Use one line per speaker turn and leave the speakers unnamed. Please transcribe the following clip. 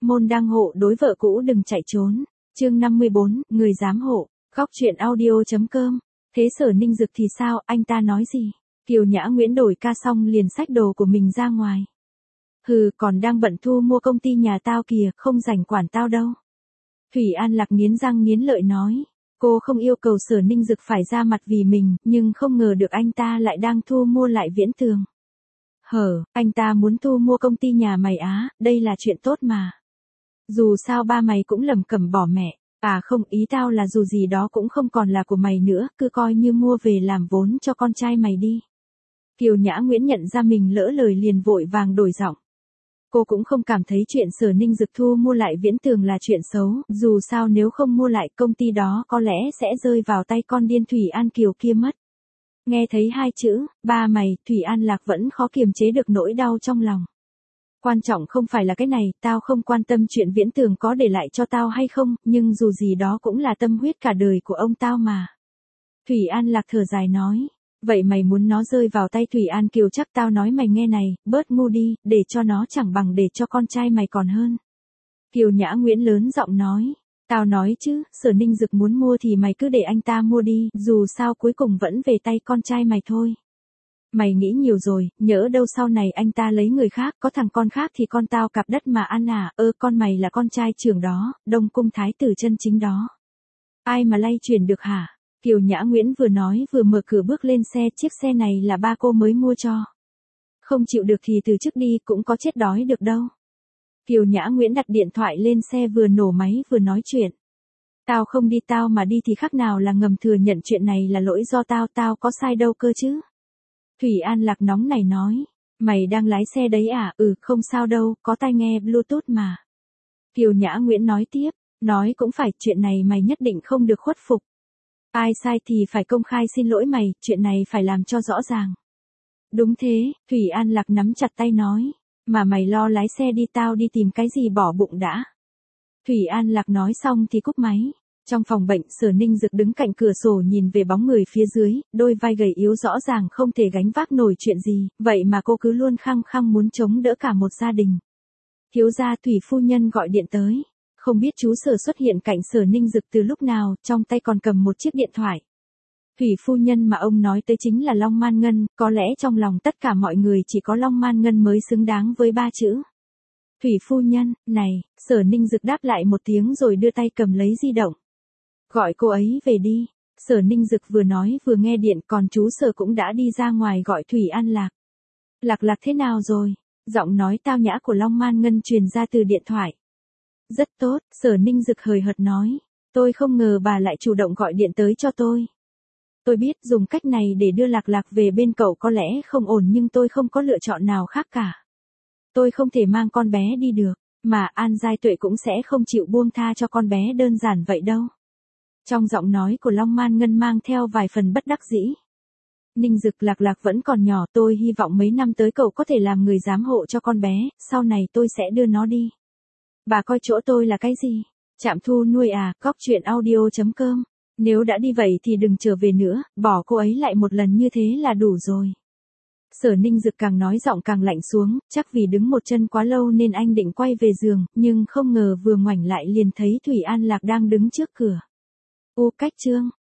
môn đăng hộ đối vợ cũ đừng chạy trốn. Chương 54, người giám hộ. Góc truyện audio.com. Thế Sở Ninh Dực thì sao, anh ta nói gì? Kiều Nhã Nguyễn đổi ca xong liền xách đồ của mình ra ngoài. Hừ, còn đang bận thu mua công ty nhà tao kìa, không rảnh quản tao đâu. Thủy An Lạc nghiến răng nghiến lợi nói. Cô không yêu cầu Sở Ninh Dực phải ra mặt vì mình, nhưng không ngờ được anh ta lại đang thu mua lại Viễn Tường. Anh ta muốn thu mua công ty nhà mày á, đây là chuyện tốt mà. Dù sao ba mày cũng lầm cẩm bỏ mẹ. À không, ý tao là dù gì đó cũng không còn là của mày nữa, cứ coi như mua về làm vốn cho con trai mày đi. Kiều Nhã Nguyễn nhận ra mình lỡ lời liền vội vàng đổi giọng. Cô cũng không cảm thấy chuyện Sở Ninh Dực thu mua lại Viễn Tường là chuyện xấu, dù sao nếu không mua lại công ty đó có lẽ sẽ rơi vào tay con điên Thủy An Kiều kia mất. Nghe thấy hai chữ, ba mày, Thủy An Lạc vẫn khó kiềm chế được nỗi đau trong lòng. Quan trọng không phải là cái này, tao không quan tâm chuyện Viễn Tường có để lại cho tao hay không, nhưng dù gì đó cũng là tâm huyết cả đời của ông tao mà. Thủy An Lạc thở dài nói, vậy mày muốn nó rơi vào tay Thủy An Kiều chắc tao nói mày nghe này, bớt ngu đi, để cho nó chẳng bằng để cho con trai mày còn hơn. Kiều Nhã Nguyễn lớn giọng nói, tao nói chứ, Sở Ninh Dực muốn mua thì mày cứ để anh ta mua đi, dù sao cuối cùng vẫn về tay con trai mày thôi. Mày nghĩ nhiều rồi, nhỡ đâu sau này anh ta lấy người khác, có thằng con khác thì con tao cặp đất mà ăn à, con mày là con trai trưởng đó, Đông Cung thái tử chân chính đó. Ai mà lay chuyển được hả? Kiều Nhã Nguyễn vừa nói vừa mở cửa bước lên xe, chiếc xe này là ba cô mới mua cho. Không chịu được thì từ trước đi, cũng có chết đói được đâu. Kiều Nhã Nguyễn đặt điện thoại lên xe vừa nổ máy vừa nói chuyện. Tao không đi, tao mà đi thì khác nào là ngầm thừa nhận chuyện này là lỗi do tao có sai đâu cơ chứ. Thủy An Lạc nóng này nói, mày đang lái xe đấy à, không sao đâu, có tai nghe Bluetooth mà. Kiều Nhã Nguyễn nói tiếp, nói cũng phải, chuyện này mày nhất định không được khuất phục. Ai sai thì phải công khai xin lỗi mày, chuyện này phải làm cho rõ ràng. Đúng thế, Thủy An Lạc nắm chặt tay nói, mà mày lo lái xe đi, tao đi tìm cái gì bỏ bụng đã. Thủy An Lạc nói xong thì cúp máy. Trong phòng bệnh, Sở Ninh Dực đứng cạnh cửa sổ nhìn về bóng người phía dưới, đôi vai gầy yếu rõ ràng không thể gánh vác nổi chuyện gì, vậy mà cô cứ luôn khăng khăng muốn chống đỡ cả một gia đình. Thiếu gia, Thủy phu nhân gọi điện tới. Không biết chú Sở xuất hiện cạnh Sở Ninh Dực từ lúc nào, trong tay còn cầm một chiếc điện thoại. Thủy phu nhân mà ông nói tới chính là Long Man Ngân, có lẽ trong lòng tất cả mọi người chỉ có Long Man Ngân mới xứng đáng với ba chữ. Thủy phu nhân, này, Sở Ninh Dực đáp lại một tiếng rồi đưa tay cầm lấy di động. Gọi cô ấy về đi. Sở Ninh Dực vừa nói vừa nghe điện, còn chú Sở cũng đã đi ra ngoài gọi Thủy An Lạc. Lạc thế nào rồi? Giọng nói tao nhã của Long Man Ngân truyền ra từ điện thoại. Rất tốt, Sở Ninh Dực hời hợt nói. Tôi không ngờ bà lại chủ động gọi điện tới cho tôi. Tôi biết dùng cách này để đưa Lạc về bên cậu có lẽ không ổn, nhưng tôi không có lựa chọn nào khác cả. Tôi không thể mang con bé đi được, mà An Giai Tuệ cũng sẽ không chịu buông tha cho con bé đơn giản vậy đâu. Trong giọng nói của Long Man Ngân mang theo vài phần bất đắc dĩ. Ninh Dực, Lạc vẫn còn nhỏ, tôi hy vọng mấy năm tới cậu có thể làm người giám hộ cho con bé, sau này tôi sẽ đưa nó đi. Bà coi chỗ tôi là cái gì? Trạm thu nuôi à? Góc truyện audio.com. Nếu đã đi vậy thì đừng trở về nữa, bỏ cô ấy lại một lần như thế là đủ rồi. Sở Ninh Dực càng nói giọng càng lạnh xuống, chắc vì đứng một chân quá lâu nên anh định quay về giường, nhưng không ngờ vừa ngoảnh lại liền thấy Thủy An Lạc đang đứng trước cửa. Cách chương.